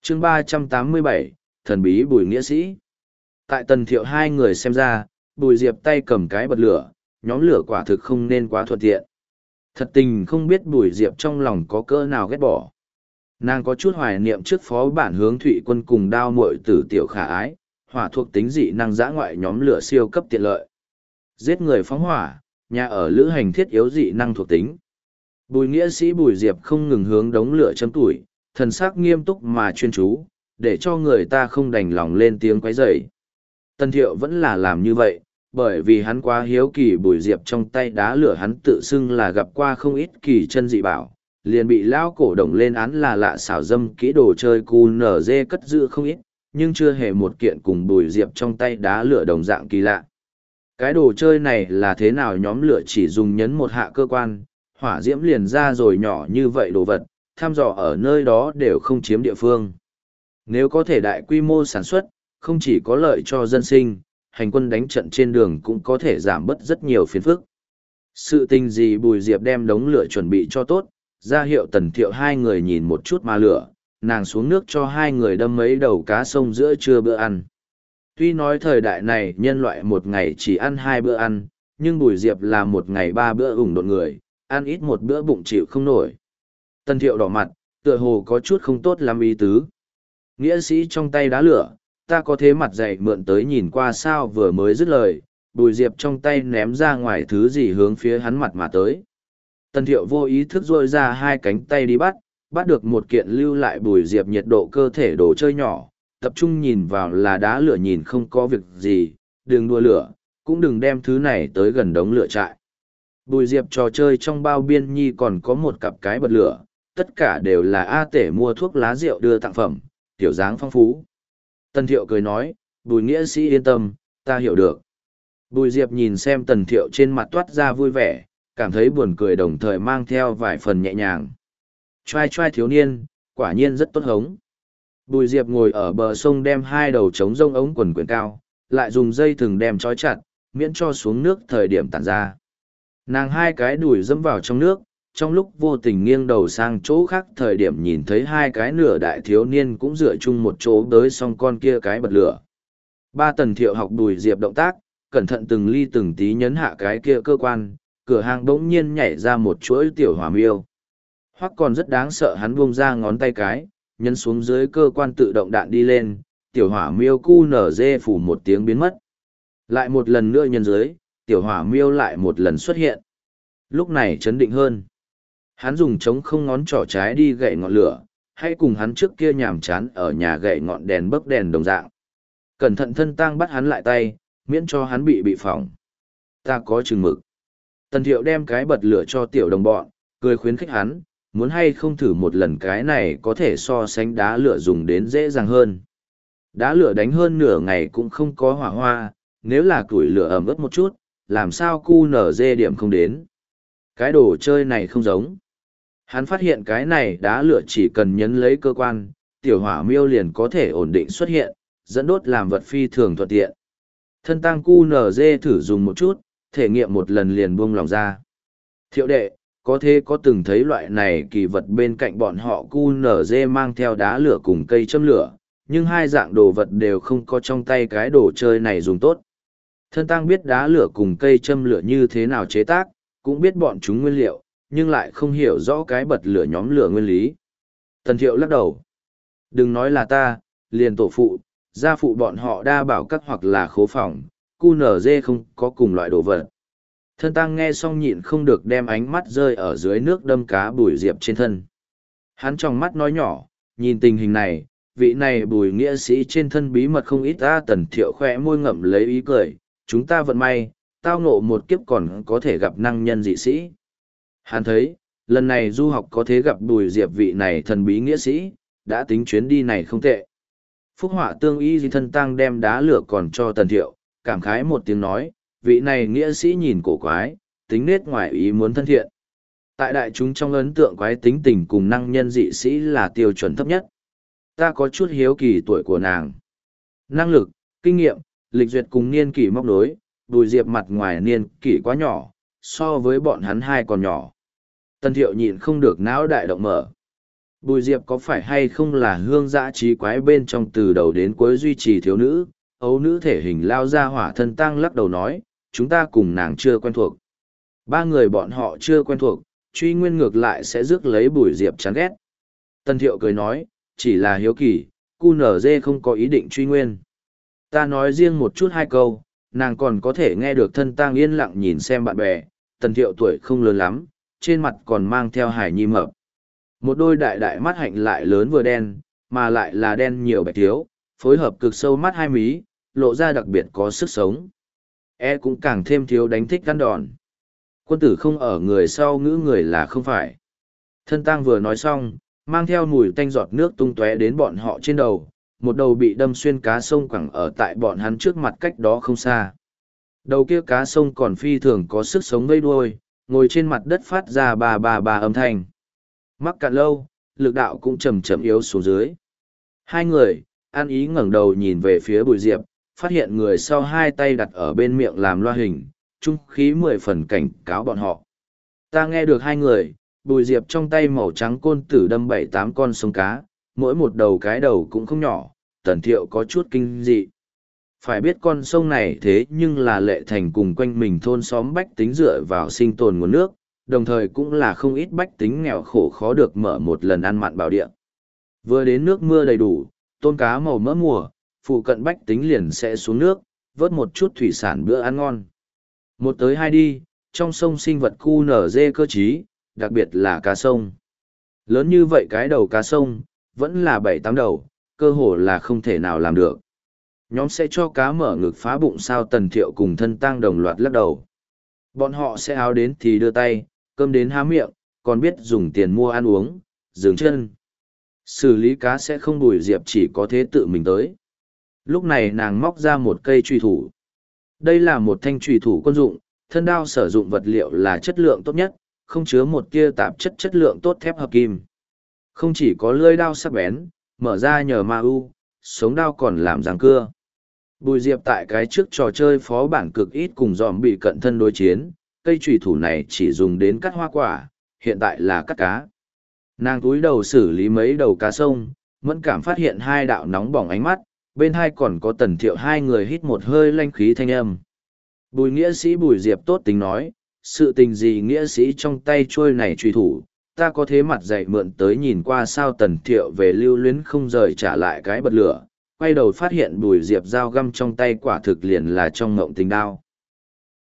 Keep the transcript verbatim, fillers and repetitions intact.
chương ba trăm tám mươi bảy, thần bí Bùi nghĩa sĩ. Tại Tần Thiệu hai người xem ra, Bùi Diệp tay cầm cái bật lửa, nhóm lửa quả thực không nên quá thuận tiện. Thật tình không biết Bùi Diệp trong lòng có cỡ nào ghét bỏ. Nàng có chút hoài niệm trước phó bản hướng Thụy Quân cùng đao muội tử tiểu khả ái, hỏa thuộc tính dị năng dã ngoại nhóm lửa siêu cấp tiện lợi. Giết người phóng hỏa, nhà ở lữ hành thiết yếu dị năng thuộc tính. Bùi nghĩa sĩ Bùi Diệp không ngừng hướng đống lửa châm tuổi, thần sắc nghiêm túc mà chuyên chú, để cho người ta không đành lòng lên tiếng quấy rầy. Tần Thiệu vẫn là làm như vậy, bởi vì hắn quá hiếu kỳ Bùi Diệp trong tay đá lửa hắn tự xưng là gặp qua không ít kỳ chân dị bảo, liền bị lão cổ đồng lên án là lạ xảo dâm kỹ đồ chơi cu nở dê cất giữ không ít, nhưng chưa hề một kiện cùng Bùi Diệp trong tay đá lửa đồng dạng kỳ lạ. Cái đồ chơi này là thế nào nhóm lửa chỉ dùng nhấn một hạ cơ quan, hỏa diễm liền ra rồi nhỏ như vậy đồ vật, thăm dò ở nơi đó đều không chiếm địa phương. Nếu có thể đại quy mô sản xuất, không chỉ có lợi cho dân sinh, hành quân đánh trận trên đường cũng có thể giảm bớt rất nhiều phiền phức. Sự tình gì Bùi Diệp đem đống lửa chuẩn bị cho tốt, ra hiệu Tần Thiệu hai người nhìn một chút mà lửa, nàng xuống nước cho hai người đâm mấy đầu cá sông giữa trưa bữa ăn. Tuy nói thời đại này nhân loại một ngày chỉ ăn hai bữa ăn, nhưng Bùi Diệp là một ngày ba bữa ủng độn người, ăn ít một bữa bụng chịu không nổi. Tần Thiệu đỏ mặt, tựa hồ có chút không tốt lắm ý tứ. Nghĩa sĩ trong tay đá lửa, ta có thế mặt dày mượn tới nhìn qua sao vừa mới dứt lời, Bùi Diệp trong tay ném ra ngoài thứ gì hướng phía hắn mặt mà tới. Tần Thiệu vô ý thức rôi ra hai cánh tay đi bắt, bắt được một kiện lưu lại Bùi Diệp nhiệt độ cơ thể đồ chơi nhỏ, tập trung nhìn vào là đá lửa nhìn không có việc gì, đừng đua lửa, cũng đừng đem thứ này tới gần đống lửa trại. Bùi Diệp trò chơi trong bao biên nhi còn có một cặp cái bật lửa, tất cả đều là A Tể mua thuốc lá rượu đưa tặng phẩm, tiểu dáng phong phú. Tần Thiệu cười nói, Bùi nghĩa sĩ yên tâm, ta hiểu được. Bùi Diệp nhìn xem Tần Thiệu trên mặt toát ra vui vẻ, cảm thấy buồn cười đồng thời mang theo vài phần nhẹ nhàng. Trai trai thiếu niên, quả nhiên rất tốt hống. Bùi Diệp ngồi ở bờ sông đem hai đầu trống rông ống quần quyển cao, lại dùng dây thừng đem trói chặt, miễn cho xuống nước thời điểm tản ra. Nàng hai cái đùi dẫm vào trong nước, trong lúc vô tình nghiêng đầu sang chỗ khác thời điểm nhìn thấy hai cái nửa đại thiếu niên cũng dựa chung một chỗ tới xong con kia cái bật lửa. Ba Tần Thiệu học Bùi Diệp động tác, cẩn thận từng ly từng tí nhấn hạ cái kia cơ quan, cửa hàng bỗng nhiên nhảy ra một chuỗi tiểu hỏa miêu. Hoặc còn rất đáng sợ hắn buông ra ngón tay cái, nhấn xuống dưới cơ quan tự động đạn đi lên, tiểu hỏa miêu cu nở dê phủ một tiếng biến mất. Lại một lần nữa nhân dưới, tiểu hỏa miêu lại một lần xuất hiện. Lúc này chấn định hơn. Hắn dùng trống không ngón trỏ trái đi gậy ngọn lửa, hay cùng hắn trước kia nhàm chán ở nhà gậy ngọn đèn bấc đèn đồng dạng. Cẩn thận thân tang bắt hắn lại tay, miễn cho hắn bị bị phỏng. Ta có chừng mực. Tần Thiệu đem cái bật lửa cho tiểu đồng bọn, cười khuyến khích hắn, muốn hay không thử một lần cái này có thể so sánh đá lửa dùng đến dễ dàng hơn. Đá lửa đánh hơn nửa ngày cũng không có hỏa hoa, nếu là củi lửa ẩm ướt một chút, làm sao cu nở dê điểm không đến. Cái đồ chơi này không giống. Hắn phát hiện cái này đá lửa chỉ cần nhấn lấy cơ quan, tiểu hỏa miêu liền có thể ổn định xuất hiện, dẫn đốt làm vật phi thường thuận tiện. Thân tăng cu nở dê thử dùng một chút, thể nghiệm một lần liền buông lòng ra. Thiệu đệ, có thế có từng thấy loại này kỳ vật bên cạnh bọn họ cu nở dê mang theo đá lửa cùng cây châm lửa, nhưng hai dạng đồ vật đều không có trong tay cái đồ chơi này dùng tốt. Thân tăng biết đá lửa cùng cây châm lửa như thế nào chế tác, cũng biết bọn chúng nguyên liệu, nhưng lại không hiểu rõ cái bật lửa nhóm lửa nguyên lý. Tần Thiệu lắc đầu. Đừng nói là ta, liền tổ phụ, gia phụ bọn họ đa bảo các hoặc là khố phòng, cu nở dê không có cùng loại đồ vật. Thân tăng nghe xong nhịn không được đem ánh mắt rơi ở dưới nước đâm cá Bùi Diệp trên thân. Hắn trong mắt nói nhỏ, nhìn tình hình này, vị này Bùi nghĩa sĩ trên thân bí mật không ít ta. Tần Thiệu khỏe môi ngậm lấy ý cười, chúng ta vận may, tao ngộ một kiếp còn có thể gặp năng nhân dị sĩ. Hắn thấy, lần này du học có thể gặp Bùi Diệp vị này thần bí nghĩa sĩ, đã tính chuyến đi này không tệ. Phúc họa tương y di thân tăng đem đá lửa còn cho Tần Thiệu, cảm khái một tiếng nói, vị này nghĩa sĩ nhìn cổ quái, tính nết ngoài ý muốn thân thiện. Tại đại chúng trong ấn tượng quái tính tình cùng năng nhân dị sĩ là tiêu chuẩn thấp nhất. Ta có chút hiếu kỳ tuổi của nàng. Năng lực, kinh nghiệm, lịch duyệt cùng niên kỷ móc đối, Bùi Diệp mặt ngoài niên kỷ quá nhỏ, so với bọn hắn hai còn nhỏ. Tần Thiệu nhịn không được não đại động mở. Bùi Diệp có phải hay không là hương dã trí quái bên trong từ đầu đến cuối duy trì thiếu nữ, ấu nữ thể hình lao ra hỏa thân tăng lắc đầu nói, chúng ta cùng nàng chưa quen thuộc. Ba người bọn họ chưa quen thuộc, truy nguyên ngược lại sẽ rước lấy Bùi Diệp chán ghét. Tân Thiệu cười nói, chỉ là hiếu kỳ, cu nở dê không có ý định truy nguyên. Ta nói riêng một chút hai câu, nàng còn có thể nghe được thân tang yên lặng nhìn xem bạn bè, Tần Thiệu tuổi không lớn lắm, trên mặt còn mang theo hài nhi mập. Một đôi đại đại mắt hạnh lại lớn vừa đen, mà lại là đen nhiều bạch thiếu, phối hợp cực sâu mắt hai mí, lộ ra đặc biệt có sức sống. E cũng càng thêm thiếu đánh thích gắn đòn. Quân tử không ở người sau ngữ người là không phải. Thân tang vừa nói xong, mang theo mùi tanh giọt nước tung tóe đến bọn họ trên đầu, một đầu bị đâm xuyên cá sông quẳng ở tại bọn hắn trước mặt cách đó không xa. Đầu kia cá sông còn phi thường có sức sống vây đuôi, ngồi trên mặt đất phát ra ba ba ba âm thanh. Mắc cạn lâu, lực đạo cũng chầm chậm yếu xuống dưới. Hai người, ăn ý ngẩng đầu nhìn về phía Bùi Diệp, phát hiện người sau hai tay đặt ở bên miệng làm loa hình, trung khí mười phần cảnh cáo bọn họ. Ta nghe được hai người, Bùi Diệp trong tay màu trắng côn tử đâm bảy tám con sông cá, mỗi một đầu cái đầu cũng không nhỏ, Tần Thiệu có chút kinh dị. Phải biết con sông này thế nhưng là Lệ Thành cùng quanh mình thôn xóm bách tính dựa vào sinh tồn nguồn nước, đồng thời cũng là không ít bách tính nghèo khổ khó được mở một lần ăn mặn bảo địa. Vừa đến nước mưa đầy đủ, tôm cá màu mỡ mùa, phụ cận bách tính liền sẽ xuống nước, vớt một chút thủy sản bữa ăn ngon. Một tới hai đi, trong sông sinh vật cu nở dê cơ trí, đặc biệt là cá sông. Lớn như vậy cái đầu cá sông, vẫn là bảy tám đầu, cơ hồ là không thể nào làm được. Nhóm sẽ cho cá mở ngực phá bụng sao? Tần Thiệu cùng thân tang đồng loạt lắc đầu. Bọn họ sẽ áo đến thì đưa tay, cơm đến há miệng, còn biết dùng tiền mua ăn uống, dừng chân. Xử lý cá sẽ không. Bùi Diệp chỉ có thế tự mình tới. Lúc này nàng móc ra một cây truy thủ. Đây là một thanh truy thủ quân dụng, thân đao sử dụng vật liệu là chất lượng tốt nhất, không chứa một tia tạp chất chất lượng tốt thép hợp kim. Không chỉ có lưỡi đao sắc bén, mở ra nhờ ma u, sống đao còn làm răng cưa. Bùi Diệp tại cái trước trò chơi phó bản cực ít cùng dòm bị cận thân đối chiến, cây trùy thủ này chỉ dùng đến cắt hoa quả, hiện tại là cắt cá. Nàng túi đầu xử lý mấy đầu cá sông, mẫn cảm phát hiện hai đạo nóng bỏng ánh mắt, bên hai còn có Tần Thiệu hai người hít một hơi lanh khí thanh âm. Bùi nghĩa sĩ Bùi Diệp tốt tính nói, sự tình gì nghĩa sĩ trong tay trôi này truy thủ, ta có thế mặt dạy mượn tới nhìn qua sao? Tần Thiệu về lưu luyến không rời trả lại cái bật lửa, quay đầu phát hiện Bùi Diệp dao găm trong tay quả thực liền là trong ngộng tình đao.